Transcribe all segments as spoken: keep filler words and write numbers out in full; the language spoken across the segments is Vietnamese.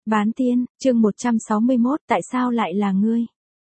Bán tiên, chương một trăm sáu mươi mốt, tại sao lại là ngươi?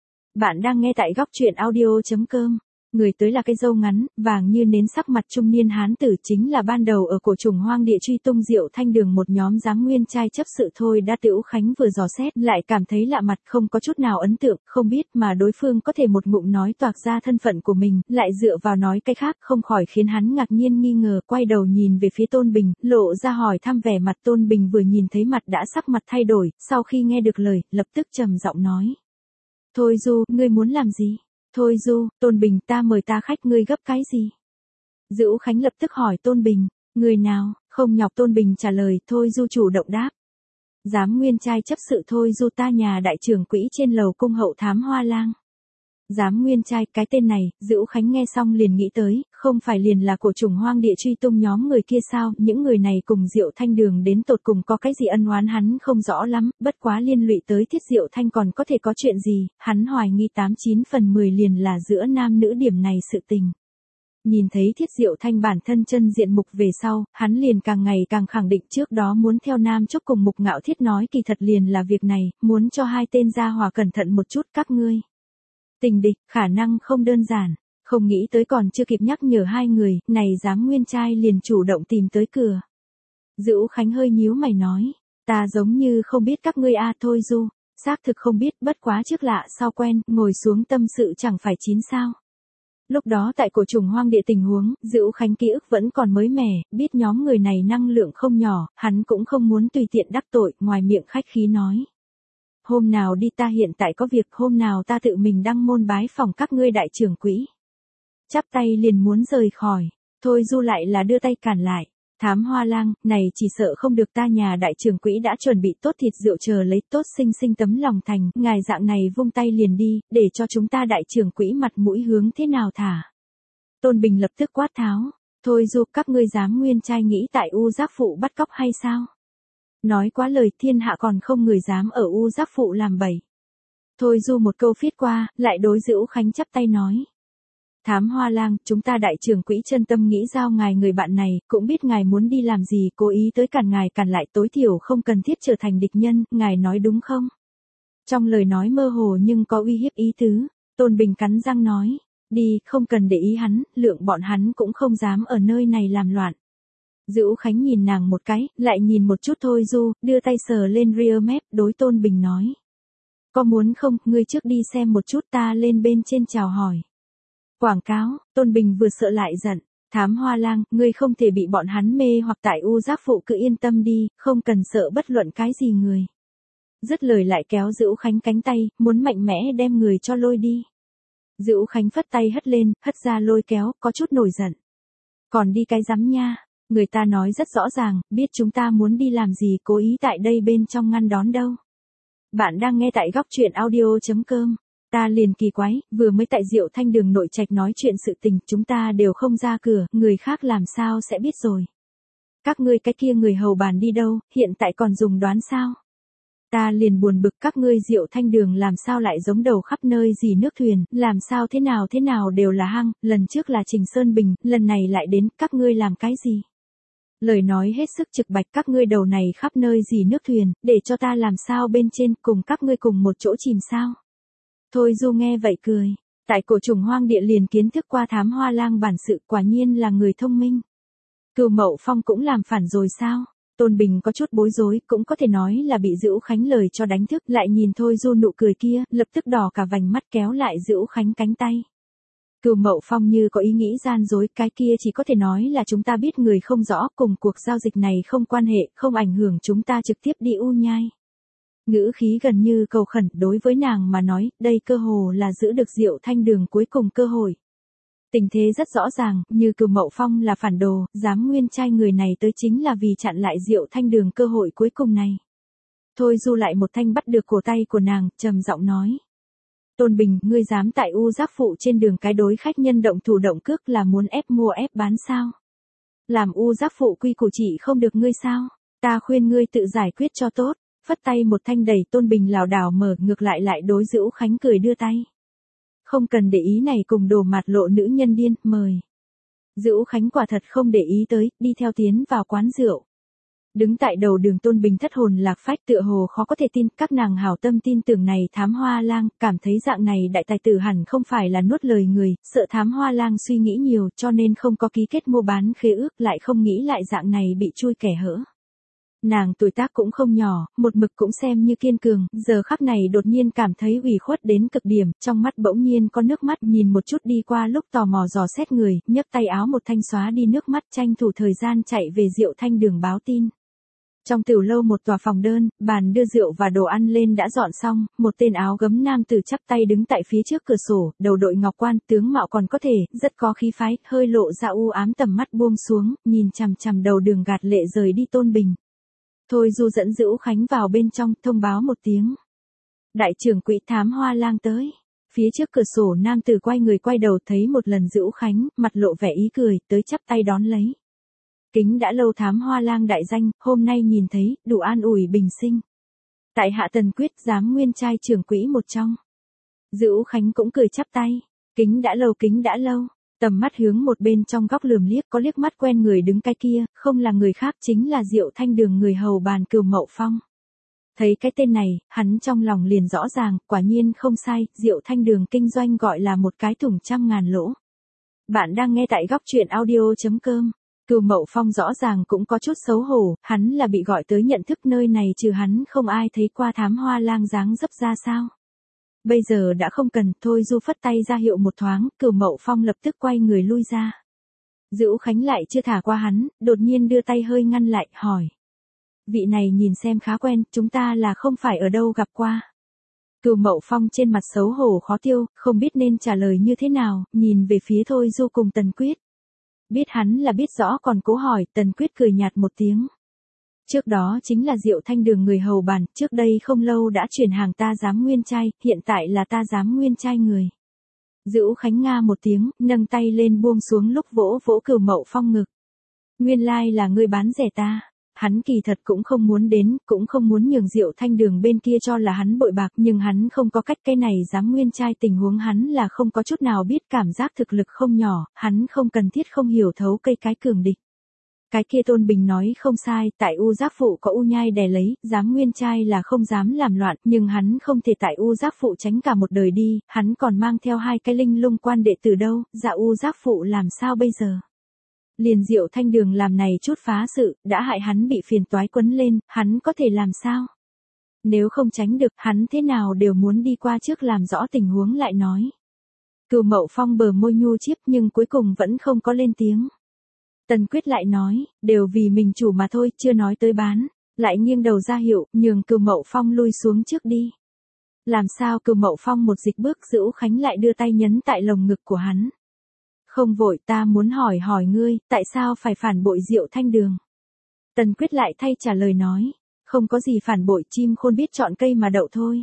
Bạn đang nghe tại góc truyện audio chấm com. Người tới là cây râu ngắn, vàng như nến sắc mặt trung niên hán tử, chính là ban đầu ở cổ trùng hoang địa truy tung Diệu Thanh Đường một nhóm giám nguyên trai chấp sự thôi đã Tửu Khánh vừa dò xét lại cảm thấy lạ mặt, không có chút nào ấn tượng, không biết mà đối phương có thể một ngụm nói toạc ra thân phận của mình, lại dựa vào nói cái khác, không khỏi khiến hắn ngạc nhiên nghi ngờ, quay đầu nhìn về phía Tôn Bình, lộ ra hỏi thăm vẻ mặt. Tôn Bình vừa nhìn thấy mặt đã sắc mặt thay đổi, sau khi nghe được lời, lập tức trầm giọng nói: Thôi Du, ngươi muốn làm gì? Thôi Du, Tôn Bình, ta mời ta khách, ngươi gấp cái gì? Dữu Khánh lập tức hỏi Tôn Bình: Người nào? Không nhọc Tôn Bình trả lời, Thôi Du chủ động đáp: Giám nguyên trai chấp sự Thôi Du, ta nhà đại trưởng quỹ trên lầu cung hậu thám Hoa Lang. Giám nguyên trai, cái tên này, Dữu Khánh nghe xong liền nghĩ tới, không phải liền là cổ trùng hoang địa truy tung nhóm người kia sao? Những người này cùng Diệu Thanh Đường đến tột cùng có cái gì ân oán hắn không rõ lắm, bất quá liên lụy tới Thiết Diệu Thanh còn có thể có chuyện gì, hắn hoài nghi tám chín phần mười liền là giữa nam nữ điểm này sự tình. Nhìn thấy Thiết Diệu Thanh bản thân chân diện mục về sau, hắn liền càng ngày càng khẳng định trước đó muốn theo Nam Trúc cùng Mục Ngạo Thiết nói kỳ thật liền là việc này, muốn cho hai tên gia hòa cẩn thận một chút. Các ngươi tình địch, khả năng không đơn giản. Không nghĩ tới còn chưa kịp nhắc nhở hai người, này giám nguyên trai liền chủ động tìm tới cửa. Dữu Khánh hơi nhíu mày nói: Ta giống như không biết các ngươi a. Thôi Du, xác thực không biết, bất quá trước lạ sau quen, ngồi xuống tâm sự chẳng phải chín sao. Lúc đó tại cổ trùng hoang địa tình huống, Dữu Khánh ký ức vẫn còn mới mẻ, biết nhóm người này năng lượng không nhỏ, hắn cũng không muốn tùy tiện đắc tội, ngoài miệng khách khí nói: Hôm nào đi, ta hiện tại có việc, hôm nào ta tự mình đăng môn bái phòng các ngươi đại trưởng quỹ. Chắp tay liền muốn rời khỏi, Thôi Du lại là đưa tay cản lại: Thám Hoa Lang, này chỉ sợ không được, ta nhà đại trưởng quỹ đã chuẩn bị tốt thịt rượu chờ lấy, tốt sinh sinh tấm lòng thành, ngài dạng này vung tay liền đi, để cho chúng ta đại trưởng quỹ mặt mũi hướng thế nào thả. Tôn Bình lập tức quát tháo: Thôi Du, các ngươi dám nguyên trai nghĩ tại U Giác Phụ bắt cóc hay sao? Nói quá lời, thiên hạ còn không người dám ở U Giác Phụ làm bậy. Thôi Du một câu phiết qua, lại đối Dữu Khánh chắp tay nói: Thám Hoa Lang, chúng ta đại trưởng quỹ chân tâm nghĩ giao ngài người bạn này, cũng biết ngài muốn đi làm gì, cố ý tới cản ngài cản lại, tối thiểu không cần thiết trở thành địch nhân, ngài nói đúng không? Trong lời nói mơ hồ nhưng có uy hiếp ý tứ. Tôn Bình cắn răng nói: Đi, không cần để ý hắn, lượng bọn hắn cũng không dám ở nơi này làm loạn. Dữu Khánh nhìn nàng một cái, lại nhìn một chút Thôi Du, đưa tay sờ lên rear mép, đối Tôn Bình nói: Có muốn không, ngươi trước đi xem một chút, ta lên bên trên chào hỏi. Quảng cáo. Tôn Bình vừa sợ lại giận: Thám Hoa Lang, ngươi không thể bị bọn hắn mê hoặc tại U Giác Phụ, cứ yên tâm đi, không cần sợ bất luận cái gì người. Dứt lời lại kéo Dữu Khánh cánh tay, muốn mạnh mẽ đem người cho lôi đi. Dữu Khánh phất tay hất lên, hất ra lôi kéo, có chút nổi giận: Còn đi cái rắm nha, người ta nói rất rõ ràng, biết chúng ta muốn đi làm gì, cố ý tại đây bên trong ngăn đón đâu. Bạn đang nghe tại góc truyện audio chấm com. Ta liền kỳ quái, vừa mới tại Diệu Thanh Đường nội trạch nói chuyện sự tình, chúng ta đều không ra cửa, người khác làm sao sẽ biết rồi. Các ngươi cái kia người hầu bàn đi đâu, hiện tại còn dùng đoán sao? Ta liền buồn bực, các ngươi Diệu Thanh Đường làm sao lại giống đầu khắp nơi gì nước thuyền, làm sao thế nào thế nào đều là hăng, lần trước là Trình Sơn Bình, lần này lại đến, các ngươi làm cái gì? Lời nói hết sức trực bạch, các ngươi đầu này khắp nơi gì nước thuyền, để cho ta làm sao bên trên, cùng các ngươi cùng một chỗ chìm sao? Thôi Du nghe vậy cười: Tại cổ trùng hoang địa liền kiến thức qua Thám Hoa Lang bản sự, quả nhiên là người thông minh. Cửu Mậu Phong cũng làm phản rồi sao? Tôn Bình có chút bối rối, cũng có thể nói là bị Dữu Khánh lời cho đánh thức, lại nhìn Thôi Du nụ cười kia, lập tức đỏ cả vành mắt, kéo lại Dữu Khánh cánh tay. Cửu Mậu Phong như có ý nghĩ gian dối, cái kia chỉ có thể nói là chúng ta biết người không rõ, cùng cuộc giao dịch này không quan hệ, không ảnh hưởng chúng ta trực tiếp đi U Nhai. Ngữ khí gần như cầu khẩn, đối với nàng mà nói, đây cơ hồ là giữ được Diệu Thanh Đường cuối cùng cơ hội. Tình thế rất rõ ràng, như Cửu Mậu Phong là phản đồ, giám nguyên trai người này tới chính là vì chặn lại Diệu Thanh Đường cơ hội cuối cùng này. Thôi Du lại một thanh bắt được cổ tay của nàng, trầm giọng nói: Tôn Bình, ngươi dám tại U Giác Phụ trên đường cái đối khách nhân động thủ động cước, là muốn ép mua ép bán sao? Làm U Giác Phụ quy củ chỉ không được ngươi sao? Ta khuyên ngươi tự giải quyết cho tốt. Phất tay một thanh đẩy Tôn Bình lảo đảo mở, ngược lại lại đối Dữu Khánh cười đưa tay: Không cần để ý này cùng đồ mặt lộ nữ nhân điên, mời. Dữu Khánh quả thật không để ý tới, đi theo tiến vào quán rượu. Đứng tại đầu đường Tôn Bình thất hồn lạc phách tựa hồ khó có thể tin, các nàng hảo tâm tin tưởng này Thám Hoa Lang, cảm thấy dạng này đại tài tử hẳn không phải là nuốt lời người, sợ Thám Hoa Lang suy nghĩ nhiều cho nên không có ký kết mua bán khế ước, lại không nghĩ lại dạng này bị chui kẻ hỡ. Nàng tuổi tác cũng không nhỏ, một mực cũng xem như kiên cường, giờ khắc này đột nhiên cảm thấy ủy khuất đến cực điểm, trong mắt bỗng nhiên có nước mắt, nhìn một chút đi qua lúc tò mò dò xét người, nhấc tay áo một thanh xóa đi nước mắt, tranh thủ thời gian chạy về Diệu Thanh Đường báo tin. Trong tiểu lâu một tòa phòng đơn, bàn đưa rượu và đồ ăn lên đã dọn xong, một tên áo gấm nam tử chắp tay đứng tại phía trước cửa sổ, đầu đội ngọc quan, tướng mạo còn có thể, rất có khí phái, hơi lộ ra u ám, tầm mắt buông xuống, nhìn chằm chằm đầu đường gạt lệ rời đi Tôn Bình. Thôi Du dẫn Dữu Khánh vào bên trong, thông báo một tiếng. Đại trưởng quỹ Thám Hoa Lang tới. Phía trước cửa sổ nam tử quay người quay đầu thấy một lần Dữu Khánh, mặt lộ vẻ ý cười, tới chắp tay đón lấy. Kính đã lâu Thám Hoa Lang đại danh, hôm nay nhìn thấy, đủ an ủi bình sinh. Tại hạ Tần Quyết, giám nguyên trai trưởng quỹ một trong. Dữu Khánh cũng cười chắp tay. Kính đã lâu, kính đã lâu. Tầm mắt hướng một bên trong góc lườm liếc, có liếc mắt quen người đứng cái kia, không là người khác chính là Diệu Thanh Đường người hầu bàn Cửu Mậu Phong. Thấy cái tên này, hắn trong lòng liền rõ ràng, quả nhiên không sai, Diệu Thanh Đường kinh doanh gọi là một cái thủng trăm ngàn lỗ. Bạn đang nghe tại góc truyện audio chấm com. Cửu Mậu Phong rõ ràng cũng có chút xấu hổ, hắn là bị gọi tới nhận thức nơi này trừ hắn không ai thấy qua Thám Hoa Lang dáng dấp ra sao. Bây giờ đã không cần, Thôi Du phất tay ra hiệu một thoáng, Cửu Mậu Phong lập tức quay người lui ra. Dữu Khánh lại chưa thả qua hắn, đột nhiên đưa tay hơi ngăn lại, hỏi. Vị này nhìn xem khá quen, chúng ta là không phải ở đâu gặp qua. Cửu Mậu Phong trên mặt xấu hổ khó tiêu, không biết nên trả lời như thế nào, nhìn về phía Thôi Du cùng Tần Quyết. Biết hắn là biết rõ còn cố hỏi, Tần Quyết cười nhạt một tiếng. Trước đó chính là Diệu Thanh Đường người hầu bàn, trước đây không lâu đã chuyển hàng ta giám nguyên trai, hiện tại là ta giám nguyên trai người. Dữu Khánh nga một tiếng, nâng tay lên buông xuống lúc vỗ vỗ Cửu Mậu Phong ngực. Nguyên lai là ngươi bán rẻ ta. Hắn kỳ thật cũng không muốn đến, cũng không muốn nhường Diệu Thanh Đường bên kia cho là hắn bội bạc, nhưng hắn không có cách, cái này giám nguyên trai tình huống hắn là không có chút nào biết, cảm giác thực lực không nhỏ, hắn không cần thiết không hiểu thấu cây cái cường địch. Cái kia Tôn Bình nói không sai, tại U Giác Phụ có U Nhai đè lấy, giám nguyên trai là không dám làm loạn, nhưng hắn không thể tại U Giác Phụ tránh cả một đời đi, hắn còn mang theo hai cái linh lung quan đệ tử đâu, dạ U Giác Phụ làm sao bây giờ? Liền Diệu Thanh Đường làm này chút phá sự, đã hại hắn bị phiền toái quấn lên, hắn có thể làm sao? Nếu không tránh được, hắn thế nào đều muốn đi qua trước làm rõ tình huống lại nói. Cửu Mậu Phong bờ môi nhu chiếp nhưng cuối cùng vẫn không có lên tiếng. Tần Quyết lại nói, đều vì mình chủ mà thôi, chưa nói tới bán, lại nghiêng đầu ra hiệu, nhường Cửu Mậu Phong lui xuống trước đi. Làm sao Cửu Mậu Phong một dịch bước, Dữu Khánh lại đưa tay nhấn tại lồng ngực của hắn. Không vội, ta muốn hỏi hỏi ngươi, tại sao phải phản bội Diệu Thanh Đường? Tần Quyết lại thay trả lời nói, không có gì phản bội, chim khôn biết chọn cây mà đậu thôi.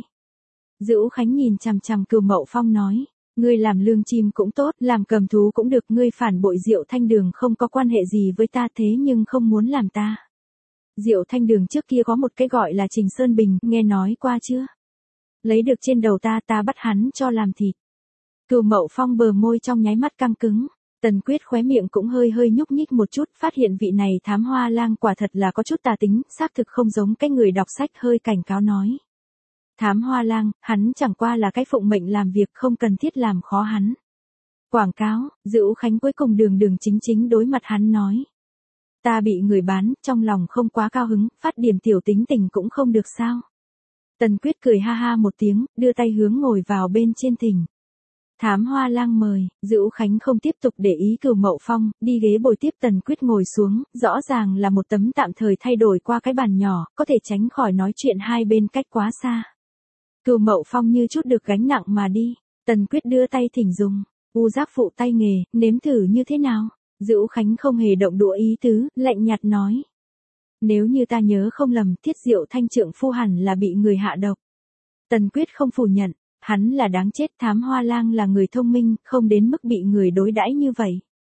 Dữu Khánh nhìn chằm chằm Cửu Mậu Phong nói, ngươi làm lương chim cũng tốt, làm cầm thú cũng được, ngươi phản bội Diệu Thanh Đường không có quan hệ gì với ta thế nhưng không muốn làm ta. Diệu Thanh Đường trước kia có một cái gọi là Trình Sơn Bình, nghe nói qua chưa? Lấy được trên đầu ta, ta bắt hắn cho làm thịt. Cửu Mậu Phong bờ môi trong nháy mắt căng cứng, Tần Quyết khóe miệng cũng hơi hơi nhúc nhích một chút, phát hiện vị này Thám Hoa Lang quả thật là có chút tà tính, xác thực không giống cái người đọc sách, hơi cảnh cáo nói. Thám Hoa Lang, hắn chẳng qua là cái phụng mệnh làm việc, không cần thiết làm khó hắn. Quảng cáo, Dữu Khánh cuối cùng đường đường chính chính đối mặt hắn nói. Ta bị người bán, trong lòng không quá cao hứng, phát điểm tiểu tính tình cũng không được sao. Tần Quyết cười ha ha một tiếng, đưa tay hướng ngồi vào bên trên thềm. Thám Hoa Lang mời, Dữu Khánh không tiếp tục để ý Cửu Mậu Phong, đi ghế bồi tiếp Tần Quyết ngồi xuống, rõ ràng là một tấm tạm thời thay đổi qua cái bàn nhỏ, có thể tránh khỏi nói chuyện hai bên cách quá xa. Cửu Mậu Phong như chút được gánh nặng mà đi, Tần Quyết đưa tay thỉnh dùng, U Giác Phụ tay nghề, nếm thử như thế nào? Dữu Khánh không hề động đũa ý tứ, lạnh nhạt nói. Nếu như ta nhớ không lầm, Thiết Diệu Thanh trượng phu hẳn là bị người hạ độc. Tần Quyết không phủ nhận. Hắn là đáng chết, Thám Hoa Lang là người thông minh, không đến mức bị người đối đãi như vậy.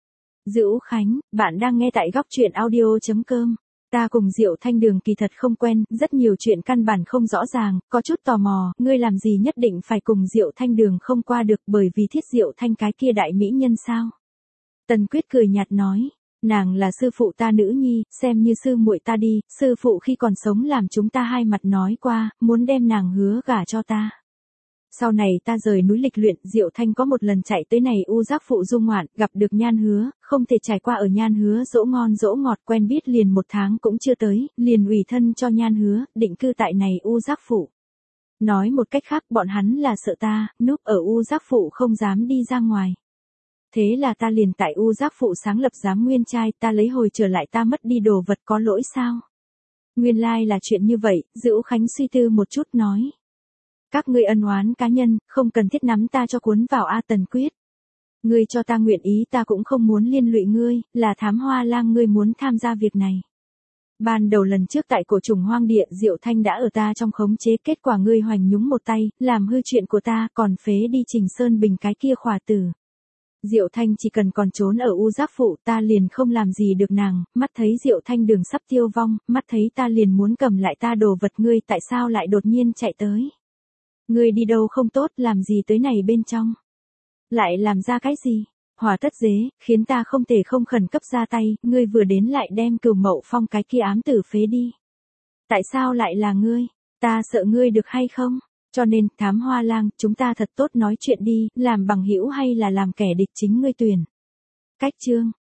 Dữu Khánh, bạn đang nghe tại góc truyện audio chấm com. Ta cùng Diệu Thanh Đường kỳ thật không quen, rất nhiều chuyện căn bản không rõ ràng, có chút tò mò, ngươi làm gì nhất định phải cùng Diệu Thanh Đường không qua được bởi vì Thiết Diệu Thanh cái kia đại mỹ nhân sao? Tần Quyết cười nhạt nói, Nàng là sư phụ ta nữ nhi, xem như sư muội ta đi, sư phụ khi còn sống làm chúng ta hai mặt nói qua, muốn đem nàng hứa gả cho ta. Sau này ta rời núi lịch luyện, Diệu Thanh có một lần chạy tới này u giác phụ dung ngoạn, gặp được Nhan Hứa, không thể trải qua ở Nhan Hứa dỗ ngon dỗ ngọt, quen biết liền một tháng cũng chưa tới, liền ủy thân cho Nhan Hứa, định cư tại này u giác phụ. Nói một cách khác, bọn hắn là sợ ta, núp ở u giác phụ không dám đi ra ngoài. Thế là ta liền tại u giác phụ sáng lập giám nguyên trai, ta lấy hồi trở lại ta mất đi đồ vật, có lỗi sao? Nguyên lai là chuyện như vậy, Dữu Khánh suy tư một chút nói. Các ngươi ân oán cá nhân, không cần thiết nắm ta cho cuốn vào A Tần Quyết. Ngươi cho ta nguyện ý, ta cũng không muốn liên lụy ngươi, là Thám Hoa Lang ngươi muốn tham gia việc này. Ban đầu lần trước tại cổ trùng hoang địa, Diệu Thanh đã ở ta trong khống chế, kết quả ngươi hoành nhúng một tay, làm hư chuyện của ta, còn phế đi Trình Sơn Bình cái kia khỏa tử. Diệu Thanh chỉ cần còn trốn ở u giác phụ, ta liền không làm gì được nàng, mắt thấy Diệu Thanh đường sắp tiêu vong, mắt thấy ta liền muốn cầm lại ta đồ vật, ngươi tại sao lại đột nhiên chạy tới? Ngươi đi đâu không tốt, làm gì tới này bên trong? Lại làm ra cái gì? Hỏa tất dế, khiến ta không thể không khẩn cấp ra tay, ngươi vừa đến lại đem Cửu Mậu Phong cái kia ám tử phế đi. Tại sao lại là ngươi? Ta sợ ngươi được hay không? Cho nên, Thám Hoa Lang, chúng ta thật tốt nói chuyện đi, làm bằng hữu hay là làm kẻ địch, chính ngươi tuyển. Cách chương